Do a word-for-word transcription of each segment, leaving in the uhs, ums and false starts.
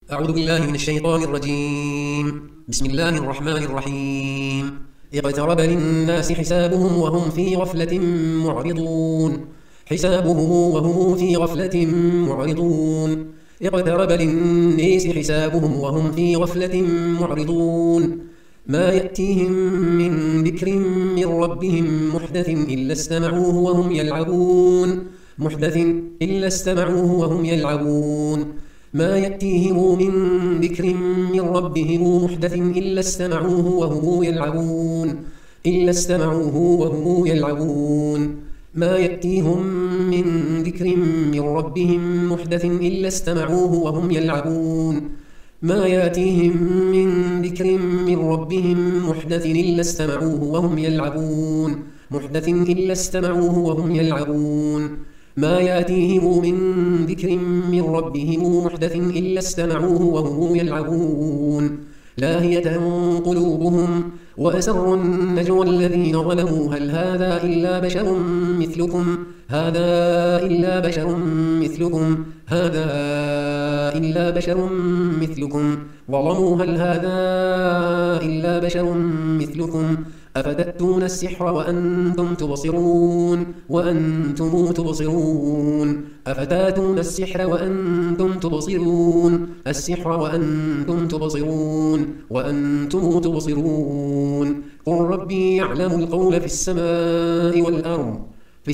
أعوذ بالله من الشيطان الرجيم. بسم الله الرحمن الرحيم. اقترب للناس حسابهم وهم في غفلة معرضون حسابهم وهم في غفلة معرضون اقترب للناس حسابهم وهم في غفلة معرضون ما يأتيهم من ذكر من ربهم محدث إلا استمعوه وهم يلعبون محدث إلا استمعوه وهم يلعبون ما يأتيهم من ذكر من ربهم محدث إلا استمعوه وهم يلعبون إلا استمعوه وهم يلعبون ما يأتيهم من ذكر من ربهم محدث إلا استمعوه وهم يلعبون ما يأتيهم من ذكر من ربهم محدث إلا استمعوه وهم يلعبون محدث إلا استمعوه وهم يلعبون ما يأتيهم من ذكر من ربهم محدث إلا استمعوه وهم يلعبون لاهية قلوبهم وأسروا النجوى الذين ظلموا هل هذا إلا بشر مثلكم هذا إلا بشر مثلكم هذا إلا بشر مثلكم ظلموا هل هذا إلا بشر مثلكم أفتأتون السحر وأنتم تبصرون وأنتم تبصرون أفتأتون السحر وأنتم تبصرون السحر وأنتم تبصرون وأنتم تبصرون قل ربي يعلم القول في السماء والأرض في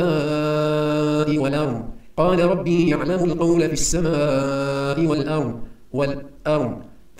السماء والأرض قال ربي يعلم القول في السماء والأرض والأرض في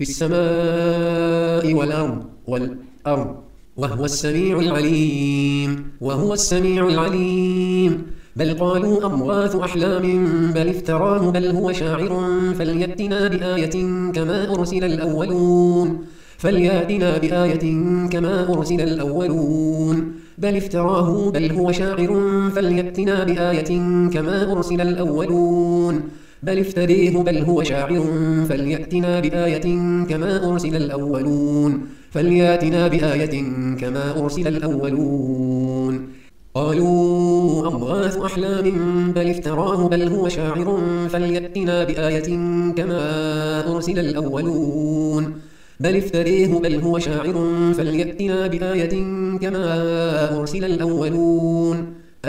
السماء والأرض والأرض وهو السميع العليم وهو السميع العليم بل قالوا أضغاث أحلام بل افتراه بل هو شاعر فليأتنا بآية كما أرسل الأولون فليأتنا بآية كما أرسل الأولون بل افتراه بل هو شاعر فليأتنا بآية كما أرسل الأولون بل افتريه بل هو شاعر فليأتنا بآية كما أرسل الأولون فليأتنا بآية كما أرسل الأولون قالوا أضغاث أحلام بل افتراه بل هو شاعر فليأتنا بآية كما أرسل الأولون بل افتريه بل هو شاعر فليأتنا بآية كما أرسل الأولون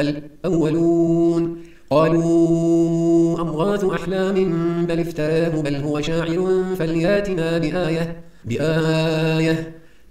الأولون قالوا أضغاث أحلام بل افتراه بل هو شاعر فليأتنا بآية بآية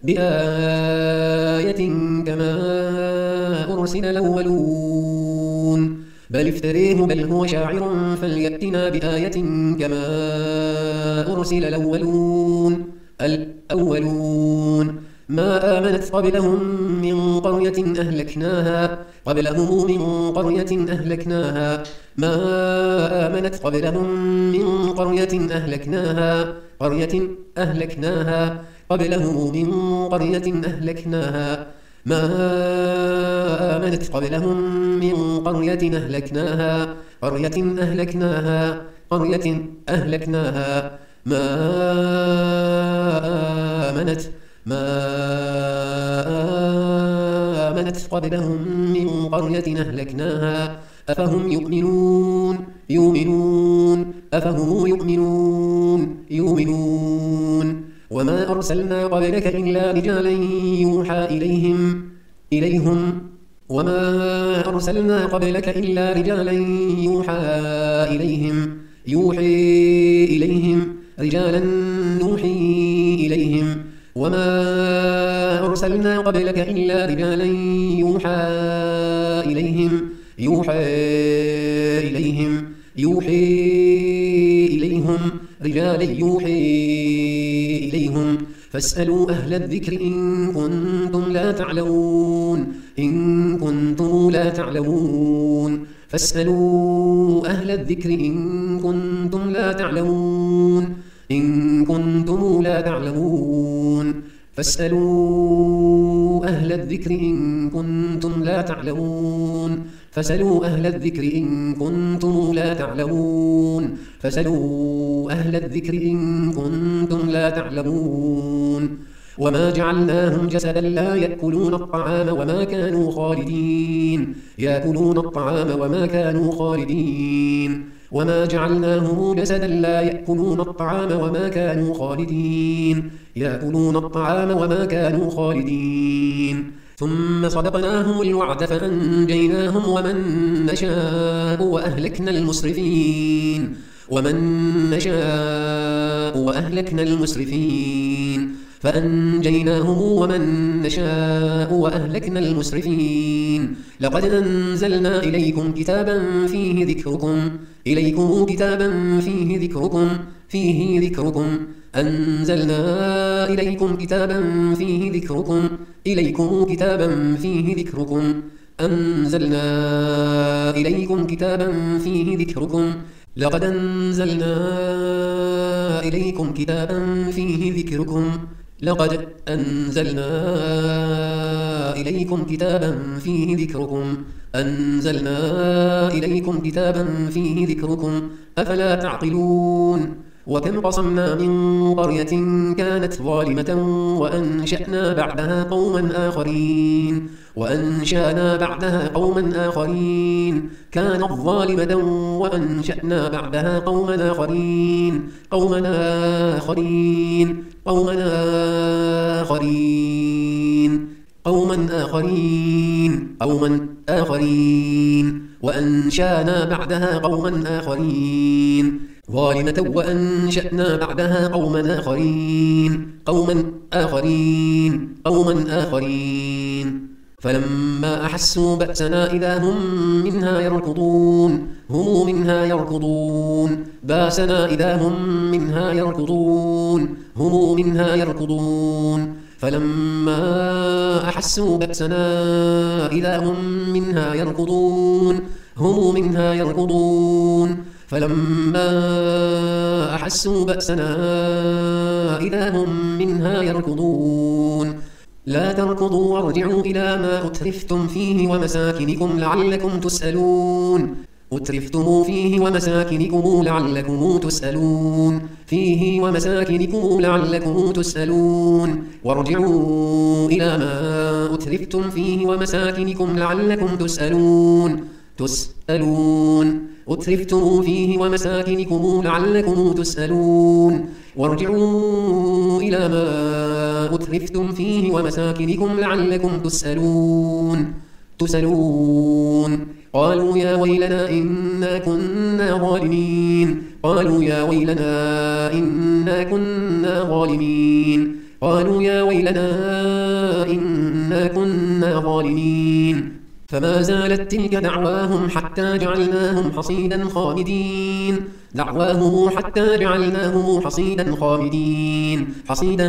بآية كما أرسل الأولون بل افتريه بل هو شاعر فليأتنا بآية كما أرسل الأولون الأولون ما آمنت قبلهم من قرية أهلكناها قبلهم من قرية أهلكناها ما آمنت قبلهم من قرية أهلكناها قرية أهلكناها قبلهم من قرية أهلكناها ما آمنت قبلهم من قرية أهلكناها قرية أهلكناها قرية أهلكناها ما آمنت ما آمنت قبلهم من قرية أهلكناها أفهم يؤمنون يؤمنون أفهم يؤمنون يؤمنون وما أرسلنا قبلك إلا رجالا يوحى إليهم إليهم وما أرسلنا قبلك إلا رجالا يوحى إليهم يوحي إليهم رجالا نوحي إليهم وما أرسلنا قبلك إلا رجالا يوحى إليهم يوحى إليهم يوحي إليهم رجالا يوحي إليهم فاسألوا أهل الذكر إن كنتم لا تعلمون إن كنتم لا تعلمون فاسألوا أهل الذكر إن كنتم لا تعلمون إن كنتم لا تعلمون فاسألوا أهل الذكر إن كنتم لا تعلمون فاسألوا أهل الذكر إن كنتم لا تعلمون فاسألوا أهل الذكر إن كنتم لا تعلمون وما جعلناهم جسدا لا يأكلون الطعام وما كانوا خالدين يأكلون الطعام وما كانوا خالدين وما جعلناهم جسدا لا يأكلون الطعام وما كانوا خالدين يأكلون الطعام وما كانوا خالدين ثم صدقناهم الوعد فأنجيناهم ومن نشاء وأهلكنا المسرفين ومن نشاء وأهلكنا المسرفين فأنجيناهم ومن نشاء وأهلكنا المسرفين لقد أنزلنا إليكم كتابا فيه ذكركم إليكم كتابا فيه ذكركم فيه ذكركم أنزلنا إليكم كتابا فيه ذكركم إليكم كتابا فيه ذكركم أنزلنا إليكم كتابا فيه ذكركم لقد أنزلنا إليكم كتابا فيه ذكركم لقد أنزلنا إليكم كتابا فيه ذكركم أنزلنا إليكم كتابا فيه ذكركم أفلا تعقلون وكم قصمنا من قرية كانت ظالمة وأنشأنا بعدها قوما آخرين وأنشأنا بعدها قوما آخرين كانت ظالمة وأنشأنا بعدها قوما آخرين قوما آخرين قوما آخرين قوما آخرين قوما آخرين وأنشأنا بعدها قوما آخرين ظالمة وأنشأنا بعدها قوما آخرين قوما آخرين قوما آخرين فلما أحسوا بأسنا إذا هم منها يركضون هم منها يركضون باسنا إذا هم منها يركضون هم منها يركضون فلما أحسوا بأسنا إذا هم منها يركضون هم منها يركضون فلما أحسوا بأسنا إذا هم منها يركضون لا تركضوا وارجعوا إلى ما أترفتم فيه ومساكنكم لعلكم تسألون أترفتم فيه ومساكنكم لعلكم تسألون فيه ومساكنكم لعلكم تسألون وارجعوا إلى ما أترفتم فيه ومساكنكم لعلكم تسألون تسألون أترفتم فيه ومساكنكم لعلكم تسألون وارجعوا إلى ما أترفتم فيه ومساكنكم لعلكم تسألون تسألون قالوا يا ويلنا إنا كنا ظالمين قالوا يا ويلنا إنا كنا ظالمين قالوا يا ويلنا إنا كنا ظالمين فما زالت تلك دعواهم حتى جعلناهم حصيدا خامدين دعواهم حتى جعلناهم حصيدا خامدين حصيدا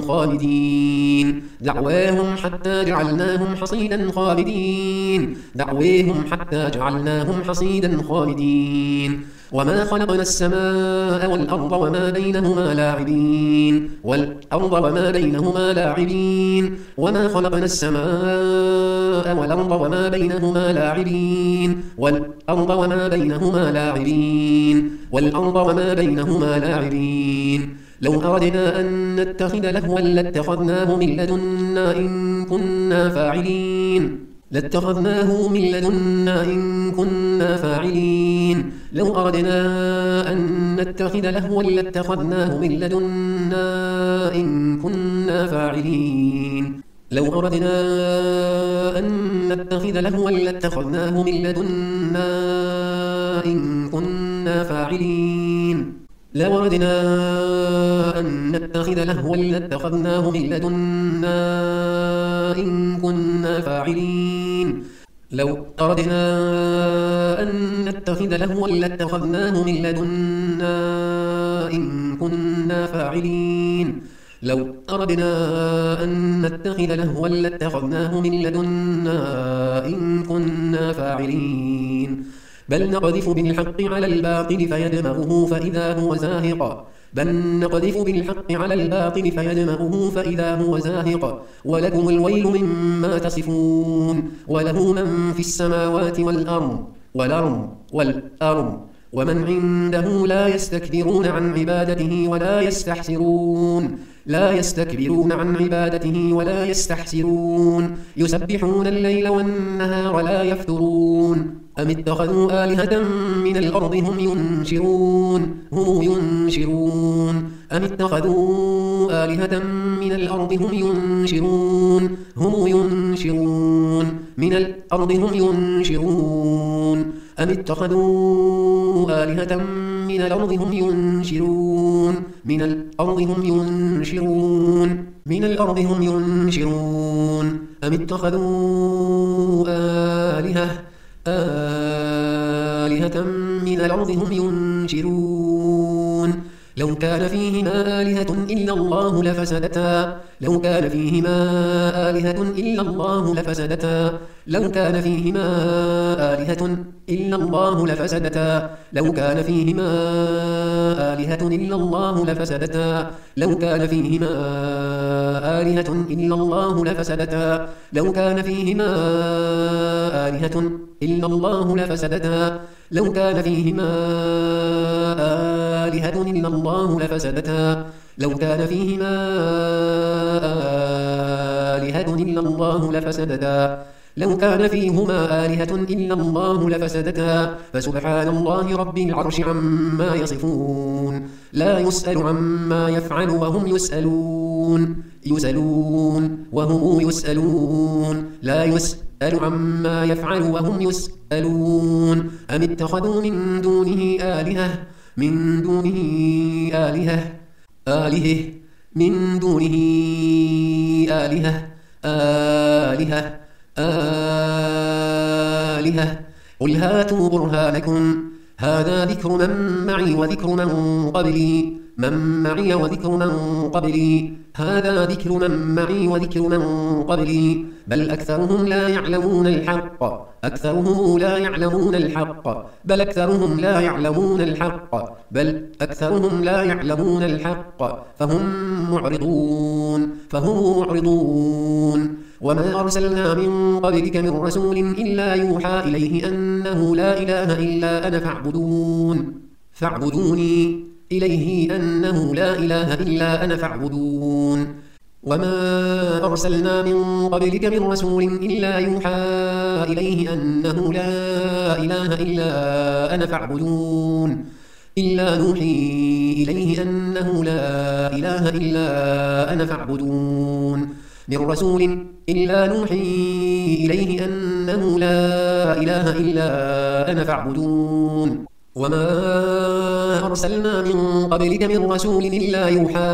خامدين دعواهم حتى جعلناهم حصيدا خامدين دعواهم حتى جعلناهم حصيدا خامدين وما خلقنا السماء والأرض وما بينهما لاعبين والأرض وما بينهما لاعبين وما خلقنا السماء والأرض وما بينهما لاعبين والأرض وما بينهما لاعبين والأرض وما بينهما لاعبين لو أردنا أن نتخذ لهوا لاتخذناه من لدنا إن كنا فاعلين لاتخذناه من لدنا إن كنا فاعلين لو أردنا أن نتخذ لهوا لاتخذناه من لدنا إن كنا فاعلين لو أردنا أن نتخذ لهوا لاتخذناه من لدنا إن كنا فاعلين لو أردنا أن نتخذ لهوا لاتخذناه من لدنا إن كنا فاعلين لو أردنا أن نتخذ لهوا لاتخذناه من لدنا إن كنا فاعلين لو أردنا أن نتخذ لهوا لاتخذناه من لدنا إن كنا فاعلين بل نقذف بالحق على الباطل فيدمغه فإذا هو زاهق بل نقذف بالحق على الباطل فيدمغه فإذا هو زاهق ولكم الويل مما تصفون وله من في السماوات والأرض والأرض والأرض ومن عنده لا يستكبرون عن عبادته ولا يستحسرون لا يستكبرون عن عبادته ولا يستحسرون يسبحون الليل والنهار لا يفترون أم اتخذوا آلهة من الأرض هم ينشرون هم ينشرون أم اتخذوا آلهة من الأرض هم ينشرون هم ينشرون من الأرض هم ينشرون أم اتخذوا آلهة من الأرض هم ينشرون من الأرض هم ينشرون من الأرض هم ينشرون أم اتخذوا آلهة آلهة من الأرض هم ينشرون لو كان فيهما آلهة إلا الله لفسدتا لو كان فيهما آلهة إلا الله لفسدتا لو كان فيهما آلهة إلا الله لفسدتا لو كان فيهما آلهة إلا الله لفسدتا لو كان فيهما آلهة إلا الله لفسدتا لو كان فيهما آلهة إلا الله لفسدتا لو كان فيهما آلهة إلا الله لفسدتا لو كان فيهما آلهة إلا الله لفسدتا لو كان فيهما آلهة إلا الله لفسدتا فسبحان الله رب العرش عما يصفون لا يسأل عما يفعل وهم يسألون يسألون وهم يسألون لا يسأل عما يفعل وهم يسألون أم اتخذوا من دونه آلهة من دونه آلهة آلهة من دونه آلهة آلهة آلهة قل هاتوا برهانكم هذا ذكر من معي وذكر من قبلي من معي وذكر من قبلي هذا ذكر من معي وذكر من قبلي بل أكثرهم لا يعلمون الحق أكثرهم لا يعلمون الحق بل أكثرهم لا يعلمون الحق بل أكثرهم لا يعلمون الحق فهم معرضون فهم معرضون وما أرسلنا من قبلك من رسول إلا يوحى إليه أنه لا إله إلا أنا فاعبدون فاعبدوني إليه أنه لا إله إلا أنا فاعبدون وما أرسلنا من قبلك من رسول إلا يوحى إليه أنه لا إله إلا أنا فاعبدون إلا نوحي إليه أنه لا إله إلا أنا فاعبدون من رسول إلا نوحي إليه أنه لا إله إلا أنا فاعبدون وما أرسلنا من قبلك من رسول إلا يوحى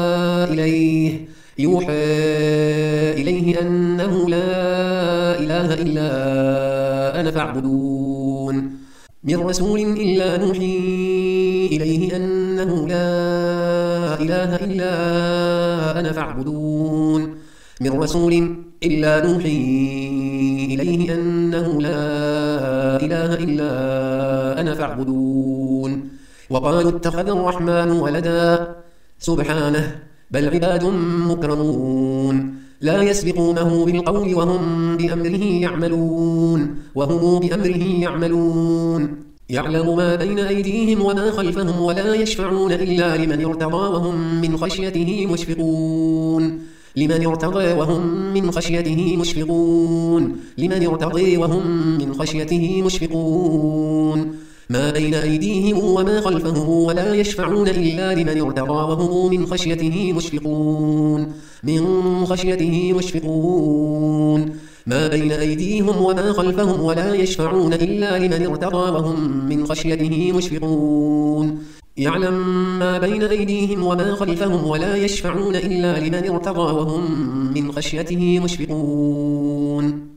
إليه يوحى إليه أنه لا إله إلا أنا فاعبدون من رسول إلا نوحي إليه أنه لا إله إلا أنا فاعبدون من رسول إلا نوحي إليه أنه لا إله إلا أنا فاعبدون وقالوا اتخذ الرحمن ولدا سبحانه بل عباد مكرمون لا يسبقونه بالقول وهم بأمره يعملون وهم بأمره يعملون يعلم ما بين أيديهم وما خلفهم ولا يشفعون إلا لمن ارتضى وهم من خشيته مشفقون لمن ارتضى وهم من خشيته مشفقون لمن ارتضى وهم من خشيته مشفقون ما بين أيديهم وما خلفهم ولا يشفعون إلا لمن ارتضى وهم من خشيته مشفقون من خشيته مشفقون ما بين أيديهم وما خلفهم ولا يشفعون إلا لمن ارتضى وهم من خشيته مشفقون يعلم ما بين أيديهم وما خلفهم ولا يشفعون إلا لمن ارتضى وهم من خشيته مشفقون